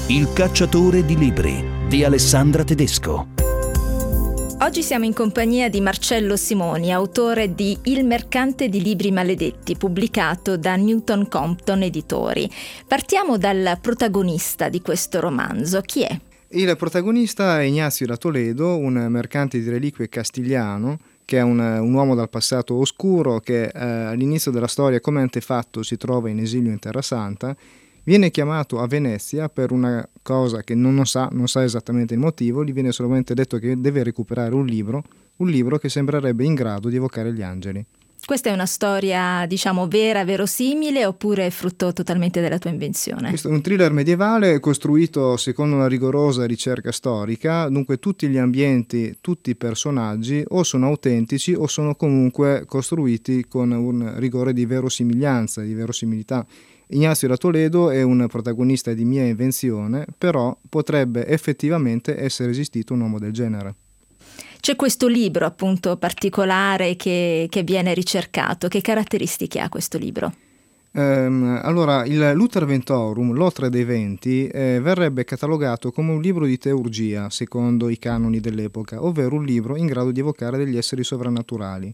Il cacciatore di libri di Alessandra Tedesco. Oggi siamo in compagnia di Marcello Simoni, autore di Il mercante di libri maledetti, pubblicato da Newton Compton Editori. Partiamo dal protagonista di questo romanzo. Chi è? Il protagonista è Ignacio da Toledo, un mercante di reliquie castigliano, che è un uomo dal passato oscuro che all'inizio della storia, come antefatto, si trova in esilio in Terra Santa. Viene chiamato a Venezia per una cosa che non sa esattamente il motivo, gli viene solamente detto che deve recuperare un libro che sembrerebbe in grado di evocare gli angeli. Questa è una storia, vera, verosimile, oppure è frutto totalmente della tua invenzione? Questo è un thriller medievale costruito secondo una rigorosa ricerca storica, dunque tutti gli ambienti, tutti i personaggi o sono autentici o sono comunque costruiti con un rigore di verosimiglianza, di verosimilità. Ignacio da Toledo è un protagonista di mia invenzione, però potrebbe effettivamente essere esistito un uomo del genere. C'è questo libro appunto particolare che viene ricercato. Che caratteristiche ha questo libro? Allora, il Luther Ventorum, l'Otre dei Venti, verrebbe catalogato come un libro di teurgia, secondo i canoni dell'epoca, ovvero un libro in grado di evocare degli esseri sovrannaturali.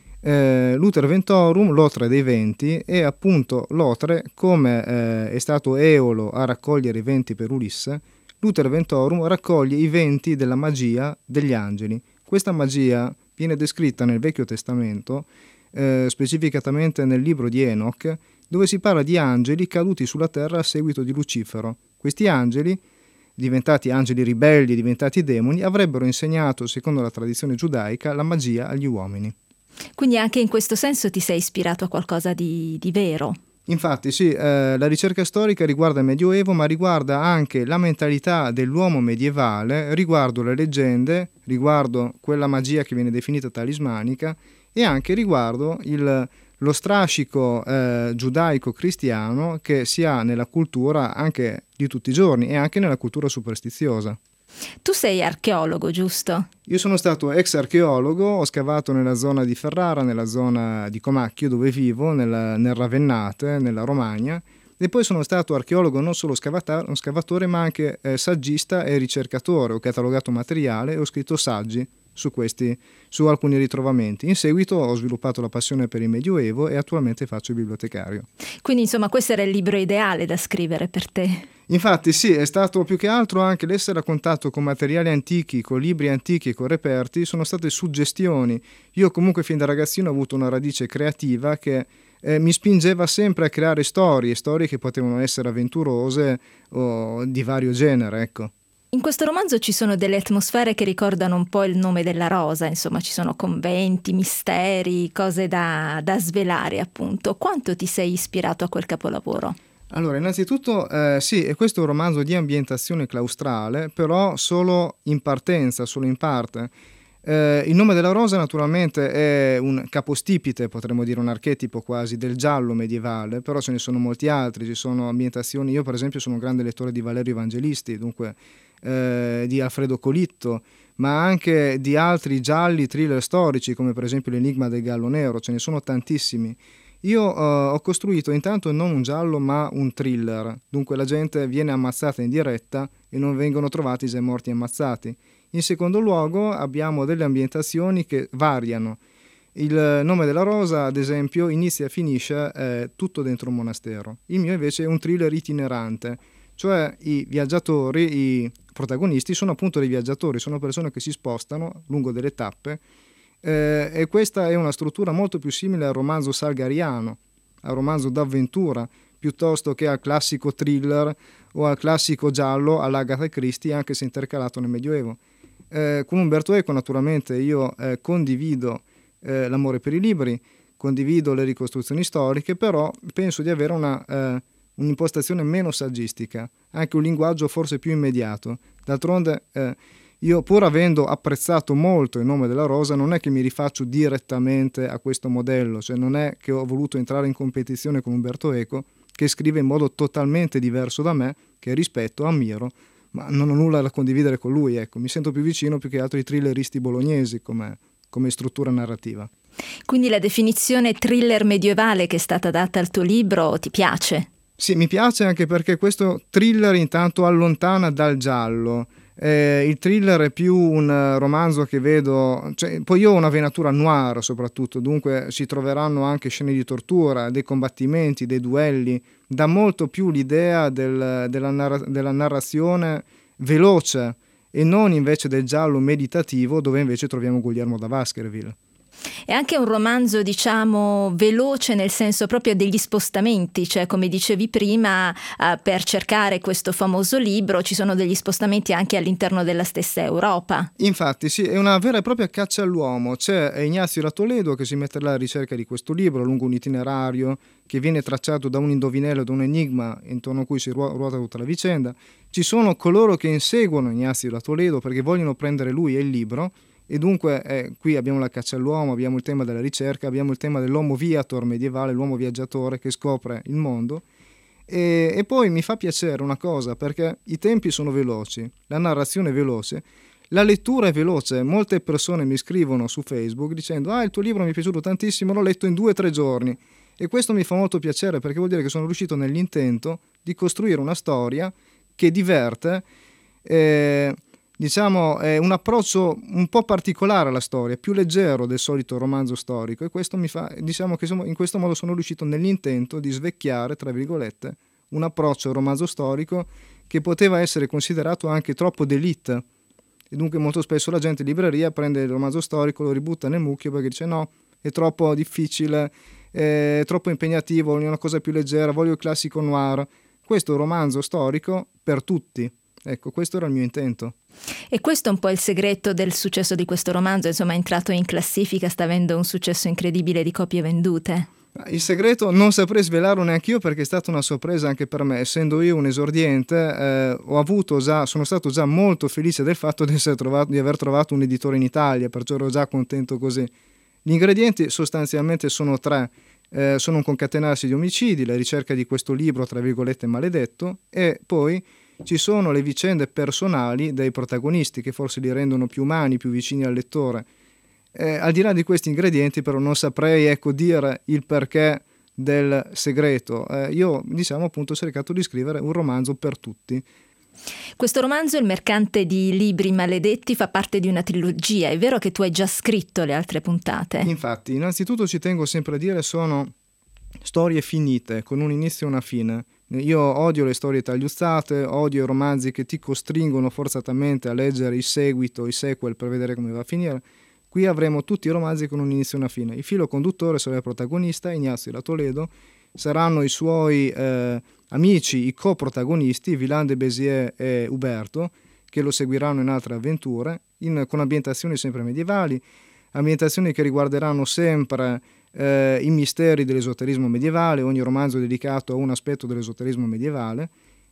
Luther Ventorum, l'Otre dei Venti, è appunto l'Otre, come è stato Eolo a raccogliere i venti per Ulisse. Luther Ventorum raccoglie i venti della magia degli angeli. Questa magia viene descritta nel Vecchio Testamento, specificatamente nel libro di Enoch, dove si parla di angeli caduti sulla terra a seguito di Lucifero. Questi angeli, diventati angeli ribelli, diventati demoni, avrebbero insegnato, secondo la tradizione giudaica, la magia agli uomini. Quindi anche in questo senso ti sei ispirato a qualcosa di vero? Infatti sì, la ricerca storica riguarda il Medioevo, ma riguarda anche la mentalità dell'uomo medievale, riguardo le leggende, riguardo quella magia che viene definita talismanica e anche riguardo lo strascico giudaico-cristiano che si ha nella cultura anche di tutti i giorni e anche nella cultura superstiziosa. Tu sei archeologo, giusto? Io sono stato ex archeologo, ho scavato nella zona di Ferrara, nella zona di Comacchio dove vivo, nel Ravennate, nella Romagna, e poi sono stato archeologo non solo scavatore ma anche saggista e ricercatore. Ho catalogato materiale e ho scritto saggi su alcuni ritrovamenti. In seguito ho sviluppato la passione per il Medioevo e attualmente faccio il bibliotecario. Quindi insomma questo era il libro ideale da scrivere per te? Infatti sì, è stato più che altro anche l'essere a contatto con materiali antichi, con libri antichi e con reperti, sono state suggestioni. Io comunque fin da ragazzino ho avuto una radice creativa che mi spingeva sempre a creare storie che potevano essere avventurose o di vario genere, ecco. In questo romanzo ci sono delle atmosfere che ricordano un po' il Nome della Rosa, insomma ci sono conventi, misteri, cose da svelare appunto. Quanto ti sei ispirato a quel capolavoro? Allora, innanzitutto sì, e questo è un romanzo di ambientazione claustrale, però solo in partenza, solo in parte. Il Nome della Rosa naturalmente è un capostipite, potremmo dire un archetipo quasi del giallo medievale, però ce ne sono molti altri, ci sono ambientazioni. Io per esempio sono un grande lettore di Valerio Evangelisti, dunque di Alfredo Colitto, ma anche di altri gialli thriller storici come per esempio L'Enigma del Gallo Nero, ce ne sono tantissimi. Io ho costruito intanto non un giallo ma un thriller, dunque la gente viene ammazzata in diretta e non vengono trovati se morti ammazzati. In secondo luogo abbiamo delle ambientazioni che variano. Il Nome della Rosa, ad esempio, inizia e finisce tutto dentro un monastero. Il mio invece è un thriller itinerante, cioè i viaggiatori, i protagonisti sono appunto dei viaggiatori, sono persone che si spostano lungo delle tappe e questa è una struttura molto più simile al romanzo salgariano, al romanzo d'avventura, piuttosto che al classico thriller o al classico giallo all'Agatha Christie, anche se intercalato nel Medioevo. Con Umberto Eco naturalmente io condivido l'amore per i libri, condivido le ricostruzioni storiche, però penso di avere un'impostazione meno saggistica, anche un linguaggio forse più immediato. D'altronde io, pur avendo apprezzato molto Il Nome della Rosa, non è che mi rifaccio direttamente a questo modello, cioè non è che ho voluto entrare in competizione con Umberto Eco, che scrive in modo totalmente diverso da me, che rispetto, ammiro, ma non ho nulla da condividere con lui, ecco. Mi sento più vicino più che altro ai thrilleristi bolognesi come struttura narrativa. Quindi la definizione thriller medievale che è stata data al tuo libro ti piace? Sì, mi piace anche perché questo thriller intanto allontana dal giallo. Il thriller è più un romanzo che vedo, poi io ho una venatura noir soprattutto, dunque si troveranno anche scene di tortura, dei combattimenti, dei duelli, dà molto più l'idea della narrazione veloce e non invece del giallo meditativo, dove invece troviamo Guglielmo da Baskerville. È anche un romanzo, diciamo, veloce nel senso proprio degli spostamenti, cioè come dicevi prima, per cercare questo famoso libro ci sono degli spostamenti anche all'interno della stessa Europa. Infatti sì, è una vera e propria caccia all'uomo. C'è Ignazio da Toledo che si mette alla ricerca di questo libro lungo un itinerario che viene tracciato da un indovinello, da un enigma intorno a cui si ruota tutta la vicenda. Ci sono coloro che inseguono Ignazio da Toledo perché vogliono prendere lui e il libro. E dunque qui abbiamo la caccia all'uomo, abbiamo il tema della ricerca, abbiamo il tema dell'homo viator medievale, l'uomo viaggiatore che scopre il mondo. E poi mi fa piacere una cosa, perché i tempi sono veloci, la narrazione è veloce, la lettura è veloce. Molte persone mi scrivono su Facebook dicendo il tuo libro mi è piaciuto tantissimo, l'ho letto in 2 o 3 giorni. E questo mi fa molto piacere perché vuol dire che sono riuscito nell'intento di costruire una storia che diverte. Diciamo è un approccio un po' particolare alla storia, più leggero del solito romanzo storico, e questo mi fa, diciamo che in questo modo sono riuscito nell'intento di svecchiare, tra virgolette, un approccio al romanzo storico che poteva essere considerato anche troppo d'élite, e dunque molto spesso la gente in libreria prende il romanzo storico, lo ributta nel mucchio perché dice no, è troppo difficile, è troppo impegnativo, voglio una cosa più leggera, voglio il classico noir. Questo è un romanzo storico per tutti. Ecco, questo era il mio intento. E questo è un po' il segreto del successo di questo romanzo, insomma è entrato in classifica, sta avendo un successo incredibile di copie vendute. Il segreto non saprei svelarlo neanche io perché è stata una sorpresa anche per me, essendo io un esordiente, sono stato già molto felice del fatto di aver trovato un editore in Italia, perciò ero già contento così. Gli ingredienti sostanzialmente sono 3, sono un concatenarsi di omicidi, la ricerca di questo libro tra virgolette maledetto, e poi ci sono le vicende personali dei protagonisti che forse li rendono più umani, più vicini al lettore. Al di là di questi ingredienti però non saprei dire il perché del segreto. Io appunto ho cercato di scrivere un romanzo per tutti. Questo romanzo, Il mercante di libri maledetti, fa parte di una trilogia. È vero che tu hai già scritto le altre puntate? Infatti, innanzitutto ci tengo sempre a dire sono storie finite, con un inizio e una fine. Io odio le storie tagliuzzate, odio i romanzi che ti costringono forzatamente a leggere il seguito, i sequel per vedere come va a finire. Qui avremo tutti i romanzi con un inizio e una fine. Il filo conduttore sarà il protagonista, Ignazio da Toledo, saranno i suoi amici, i coprotagonisti, Villain de Béziers e Uberto, che lo seguiranno in altre avventure, con ambientazioni sempre medievali, ambientazioni che riguarderanno sempre i misteri dell'esoterismo medievale, ogni romanzo è dedicato a un aspetto dell'esoterismo medievale,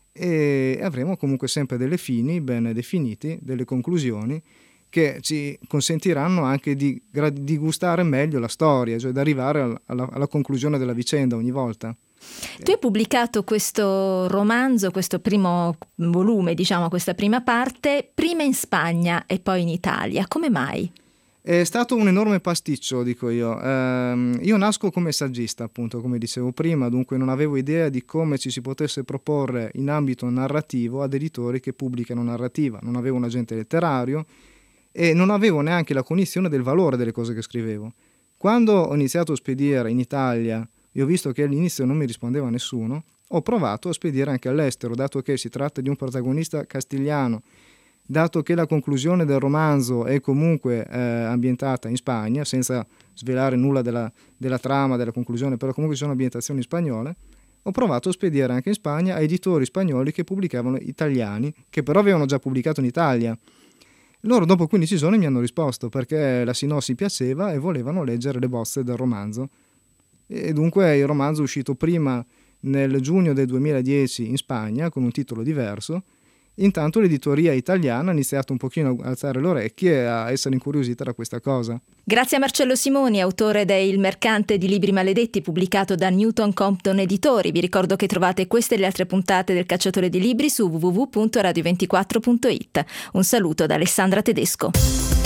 e avremo comunque sempre delle fini ben definiti, delle conclusioni che ci consentiranno anche di gustare meglio la storia, cioè di arrivare alla conclusione della vicenda ogni volta. Tu hai pubblicato questo romanzo, questo primo volume, questa prima parte, prima in Spagna e poi in Italia. Come mai? È stato un enorme pasticcio, dico io. Io nasco come saggista, appunto, come dicevo prima, dunque non avevo idea di come ci si potesse proporre in ambito narrativo ad editori che pubblicano narrativa. Non avevo un agente letterario e non avevo neanche la cognizione del valore delle cose che scrivevo. Quando ho iniziato a spedire in Italia e ho visto che all'inizio non mi rispondeva nessuno, ho provato a spedire anche all'estero, dato che si tratta di un protagonista castigliano, dato che la conclusione del romanzo è comunque ambientata in Spagna, senza svelare nulla della trama, della conclusione, però comunque ci sono ambientazioni spagnole, ho provato a spedire anche in Spagna a editori spagnoli che pubblicavano italiani, che però avevano già pubblicato in Italia. Loro dopo 15 giorni mi hanno risposto perché la sinossi piaceva e volevano leggere le bozze del romanzo. E dunque il romanzo è uscito prima nel giugno del 2010 in Spagna con un titolo diverso. Intanto l'editoria italiana ha iniziato un pochino a alzare le orecchie e a essere incuriosita da questa cosa. Grazie a Marcello Simoni, autore de Il mercante di libri maledetti, pubblicato da Newton Compton Editori. Vi ricordo che trovate queste e le altre puntate del Cacciatore di Libri su www.radio24.it. Un saluto da Alessandra Tedesco.